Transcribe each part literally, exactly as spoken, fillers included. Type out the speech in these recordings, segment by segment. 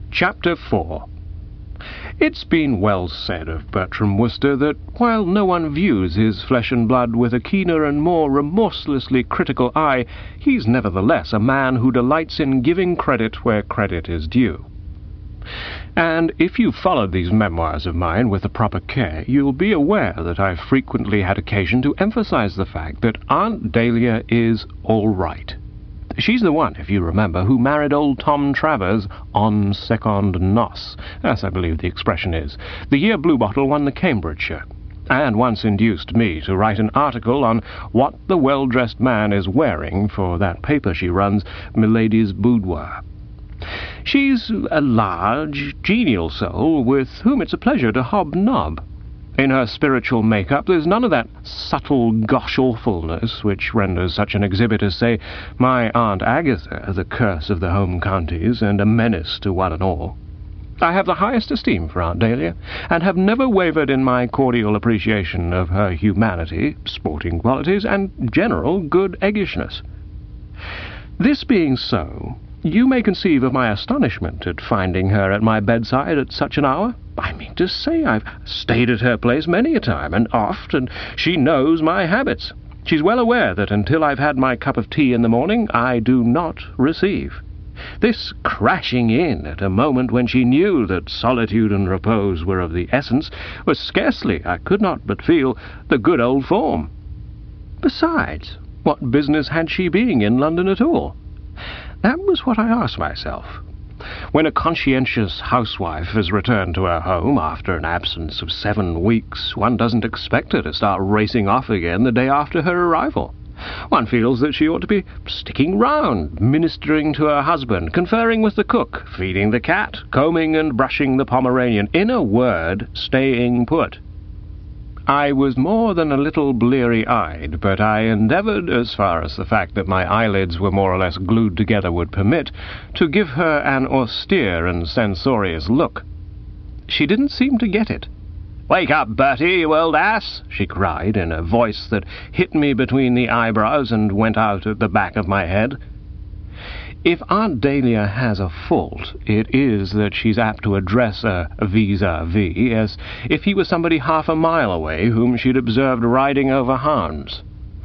Chapter four. It's been well said of Bertram Wooster that, while no one views his flesh and blood with a keener and more remorselessly critical eye, he's nevertheless a man who delights in giving credit where credit is due. And if you've followed these memoirs of mine with the proper care, you'll be aware that I've frequently had occasion to emphasize the fact that Aunt Dahlia is all right. She's the one, if you remember, who married old Tom Travers en secondes noces, as I believe the expression is, the year Bluebottle won the Cambridgeshire, and once induced me to write an article on what the well-dressed man is wearing for that paper she runs, Milady's Boudoir. She's a large, genial soul with whom it's a pleasure to hobnob. In her spiritual make-up there's none of that subtle gosh-awfulness which renders such an exhibit as, say, my Aunt Agatha the curse of the home counties and a menace to one and all. I have the highest esteem for Aunt Dahlia, and have never wavered in my cordial appreciation of her humanity, sporting qualities, and general good eggishness. This being so, you may conceive of my astonishment at finding her at my bedside at such an hour. I mean to say, I've stayed at her place many a time, and oft, and she knows my habits. She's well aware that until I've had my cup of tea in the morning, I do not receive. This crashing in at a moment when she knew that solitude and repose were of the essence was scarcely, I could not but feel, the good old form. Besides, what business had she being in London at all? That was what I asked myself. When a conscientious housewife has returned to her home after an absence of seven weeks, one doesn't expect her to start racing off again the day after her arrival. One feels that she ought to be sticking round, ministering to her husband, conferring with the cook, feeding the cat, combing and brushing the Pomeranian, in a word, staying put. I was more than a little bleary-eyed, but I endeavoured, as far as the fact that my eyelids were more or less glued together would permit, to give her an austere and censorious look. She didn't seem to get it. "Wake up, Bertie, you old ass!" she cried, in a voice that hit me between the eyebrows and went out at the back of my head. If Aunt Dahlia has a fault, it is that she's apt to address a vis-a-vis as if he was somebody half a mile away whom she'd observed riding over hounds.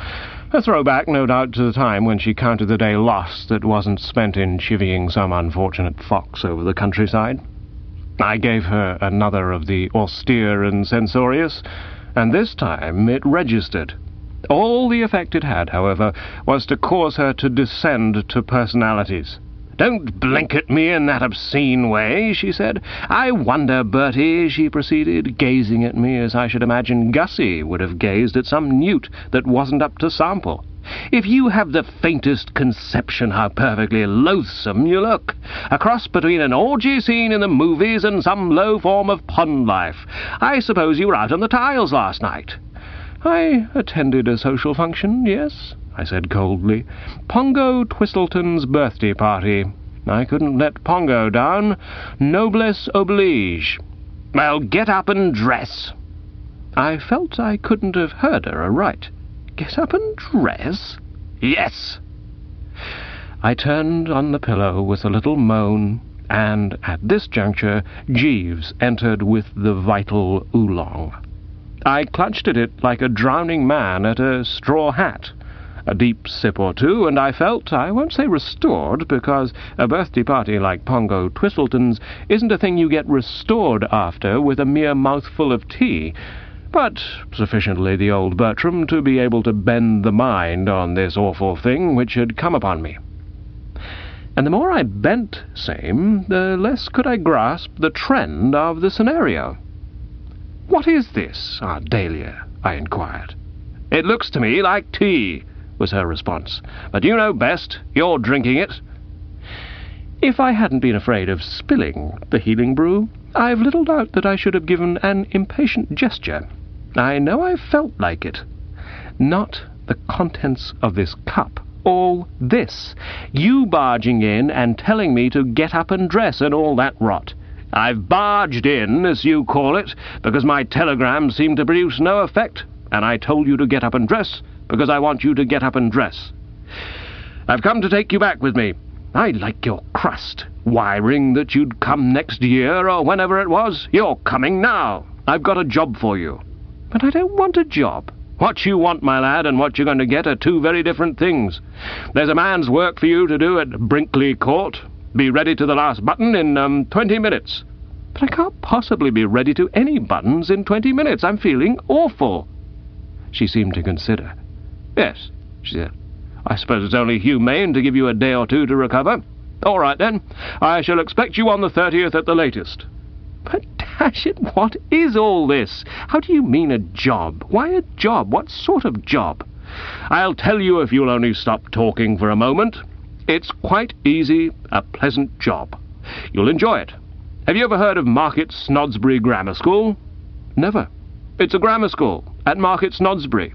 A throwback, no doubt, to the time when she counted the day lost that wasn't spent in chivying some unfortunate fox over the countryside. I gave her another of the austere and censorious, and this time it registered. All the effect it had, however, was to cause her to descend to personalities. "Don't blink at me in that obscene way," she said. "I wonder, Bertie," she proceeded, gazing at me as I should imagine Gussie would have gazed at some newt that wasn't up to sample, "if you have the faintest conception how perfectly loathsome you look. A cross between an orgy scene in the movies and some low form of pond life. I suppose you were out on the tiles last night." "I attended a social function, yes," I said coldly. "Pongo Twistleton's birthday party. I couldn't let Pongo down. Noblesse oblige." "Well, get up and dress." I felt I couldn't have heard her aright. Get up and dress? "Yes." I turned on the pillow with a little moan, and at this juncture Jeeves entered with the vital oolong. I clutched at it like a drowning man at a straw hat. A deep sip or two, and I felt, I won't say restored, because a birthday party like Pongo Twistleton's isn't a thing you get restored after with a mere mouthful of tea, but sufficiently the old Bertram to be able to bend the mind on this awful thing which had come upon me. And the more I bent same, the less could I grasp the trend of the scenario. "What is this, Aunt Dahlia?" I inquired. "It looks to me like tea," was her response. "But you know best. You're drinking it." If I hadn't been afraid of spilling the healing brew, I've little doubt that I should have given an impatient gesture. I know I felt like it. Not the contents of this cup. All this. You barging in and telling me to get up and dress and all that rot. I've barged in, as you call it, because my telegram seemed to produce no effect, and I told you to get up and dress because I want you to get up and dress. I've come to take you back with me. I like your crust. Wiring that you'd come next year or whenever it was. You're coming now. I've got a job for you. But I don't want a job. What you want, my lad, and what you're going to get are two very different things. There's a man's work for you to do at Brinkley Court. Be ready to the last button in, um, twenty minutes. But I can't possibly be ready to any buttons in twenty minutes. I'm feeling awful. She seemed to consider. Yes, she said. I suppose it's only humane to give you a day or two to recover. All right, then. I shall expect you on the thirtieth at the latest. But, dash it, what is all this? How do you mean a job? Why a job? What sort of job? I'll tell you if you'll only stop talking for a moment. It's quite easy, a pleasant job. You'll enjoy it. Have you ever heard of Market Snodsbury Grammar School? Never. It's a grammar school at Market Snodsbury.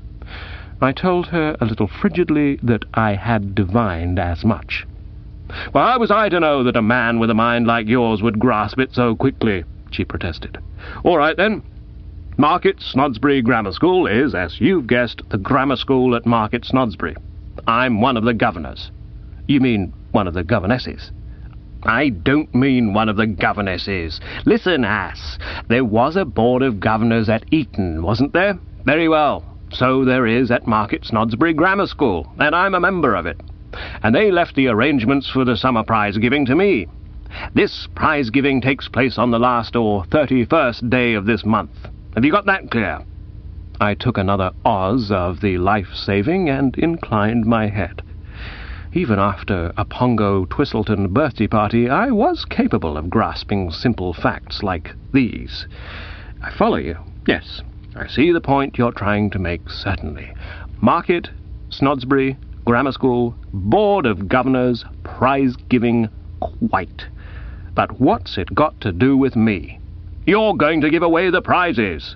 I told her a little frigidly that I had divined as much. Well, how was I to know that a man with a mind like yours would grasp it so quickly? She protested. All right, then. Market Snodsbury Grammar School is, as you've guessed, the grammar school at Market Snodsbury. I'm one of the governors. You mean one of the governesses? I don't mean one of the governesses. Listen, ass. There was a board of governors at Eton, wasn't there? Very well. So there is at Market Snodsbury Grammar School, and I'm a member of it. And they left the arrangements for the summer prize-giving to me. This prize-giving takes place on the last or thirty-first day of this month. Have you got that clear? I took another Oz of the life-saving and inclined my head. Even after a Pongo Twistleton birthday party, I was capable of grasping simple facts like these. I follow you. Yes, I see the point you're trying to make, certainly. Market, Snodsbury, Grammar School, Board of Governors, prize-giving, quite. But what's it got to do with me? You're going to give away the prizes.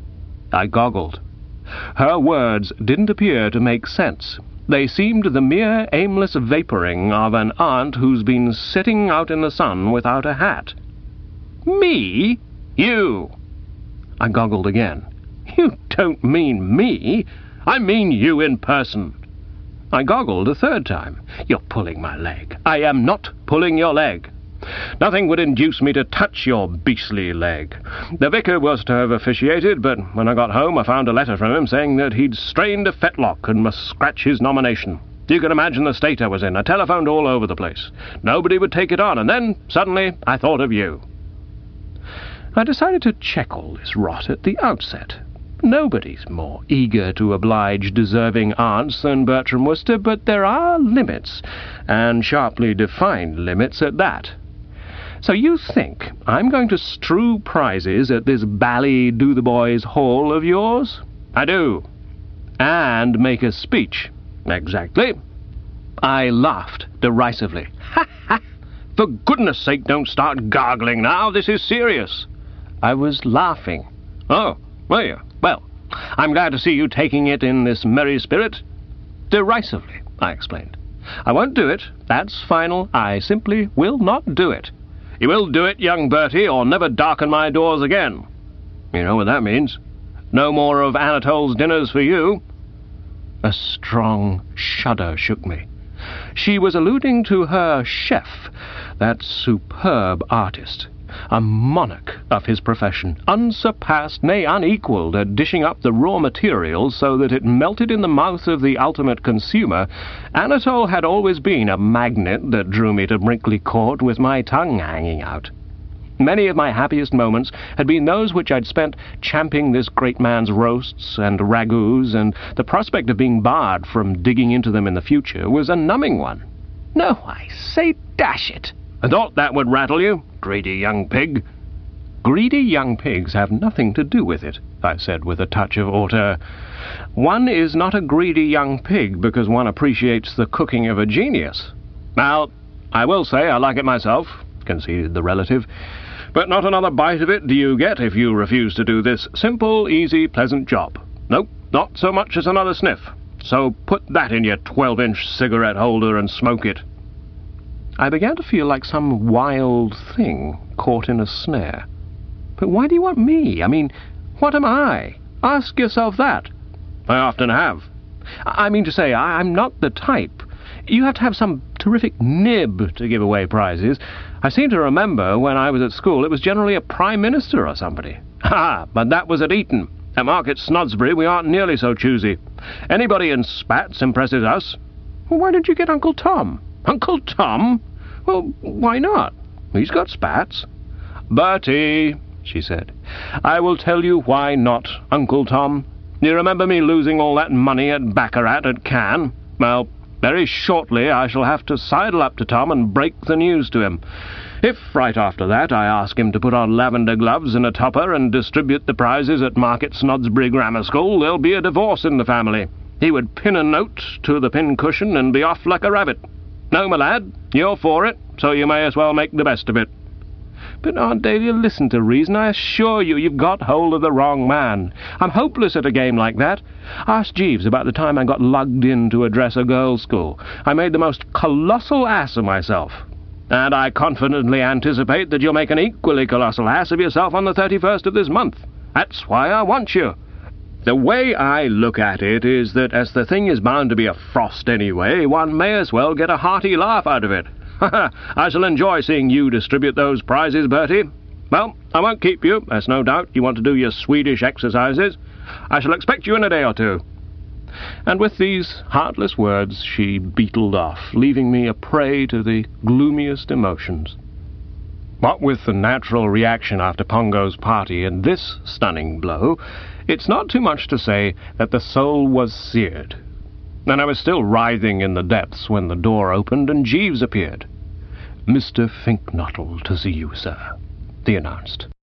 I goggled. Her words didn't appear to make sense. They seemed the mere aimless vaporing of an aunt who's been sitting out in the sun without a hat. Me? You? I goggled again. You don't mean me. I mean you in person. I goggled a third time. You're pulling my leg. I am not pulling your leg. Nothing would induce me to touch your beastly leg. The vicar was to have officiated, but when I got home I found a letter from him saying that he'd strained a fetlock and must scratch his nomination. You can imagine the state I was in. I telephoned all over the place. Nobody would take it on, and then, suddenly, I thought of you. I decided to check all this rot at the outset. Nobody's more eager to oblige deserving aunts than Bertram Wooster, but there are limits, and sharply defined limits at that. So you think I'm going to strew prizes at this bally do-the-boys hall of yours? I do. And make a speech. Exactly. I laughed derisively. Ha ha! For goodness sake, don't start gargling now. This is serious. I was laughing. Oh, were you? Well, I'm glad to see you taking it in this merry spirit. Derisively, I explained. I won't do it. That's final. I simply will not do it. You will do it, young Bertie, or never darken my doors again. You know what that means. No more of Anatole's dinners for you. A strong shudder shook me. She was alluding to her chef, that superb artist, a monarch of his profession, unsurpassed, nay, unequalled at dishing up the raw materials so that it melted in the mouth of the ultimate consumer. Anatole had always been a magnet that drew me to Brinkley Court with my tongue hanging out. Many of my happiest moments had been those which I'd spent champing this great man's roasts and ragouts, and the prospect of being barred from digging into them in the future was a numbing one. No, I say, dash it! I thought that would rattle you, greedy young pig. Greedy young pigs have nothing to do with it, I said with a touch of hauteur. One is not a greedy young pig because one appreciates the cooking of a genius. Now, I will say I like it myself, conceded the relative, but not another bite of it do you get if you refuse to do this simple, easy, pleasant job. Nope, not so much as another sniff. So put that in your twelve-inch cigarette holder and smoke it. I began to feel like some wild thing caught in a snare. But why do you want me? I mean, what am I? Ask yourself that. I often have. I mean to say, I'm not the type. You have to have some terrific nib to give away prizes. I seem to remember when I was at school it was generally a Prime Minister or somebody. Ha! But that was at Eton. At Market Snodsbury we aren't nearly so choosy. Anybody in spats impresses us. Well, why didn't you get Uncle Tom? Uncle Tom? Well, why not? He's got spats. Bertie, she said, I will tell you why not, Uncle Tom. You remember me losing all that money at baccarat at Cannes? Well, very shortly I shall have to sidle up to Tom and break the news to him. If, right after that, I ask him to put on lavender gloves and a topper and distribute the prizes at Market Snodsbury Grammar School, there'll be a divorce in the family. He would pin a note to the pincushion and be off like a rabbit. No, my lad, you're for it, so you may as well make the best of it. But, Aunt Dahlia, listen to reason. I assure you you've got hold of the wrong man. I'm hopeless at a game like that. Ask Jeeves about the time I got lugged in to address a girls' school. I made the most colossal ass of myself. And I confidently anticipate that you'll make an equally colossal ass of yourself on the thirty-first of this month. That's why I want you. The way I look at it is that as the thing is bound to be a frost anyway, one may as well get a hearty laugh out of it. I shall enjoy seeing you distribute those prizes, Bertie. Well, I won't keep you, as no doubt you want to do your Swedish exercises. I shall expect you in a day or two. And with these heartless words she beetled off, leaving me a prey to the gloomiest emotions. What with the natural reaction after Pongo's party and this stunning blow, it's not too much to say that the soul was seared. And I was still writhing in the depths when the door opened and Jeeves appeared. "Mister Finknottle to see you, sir," he announced.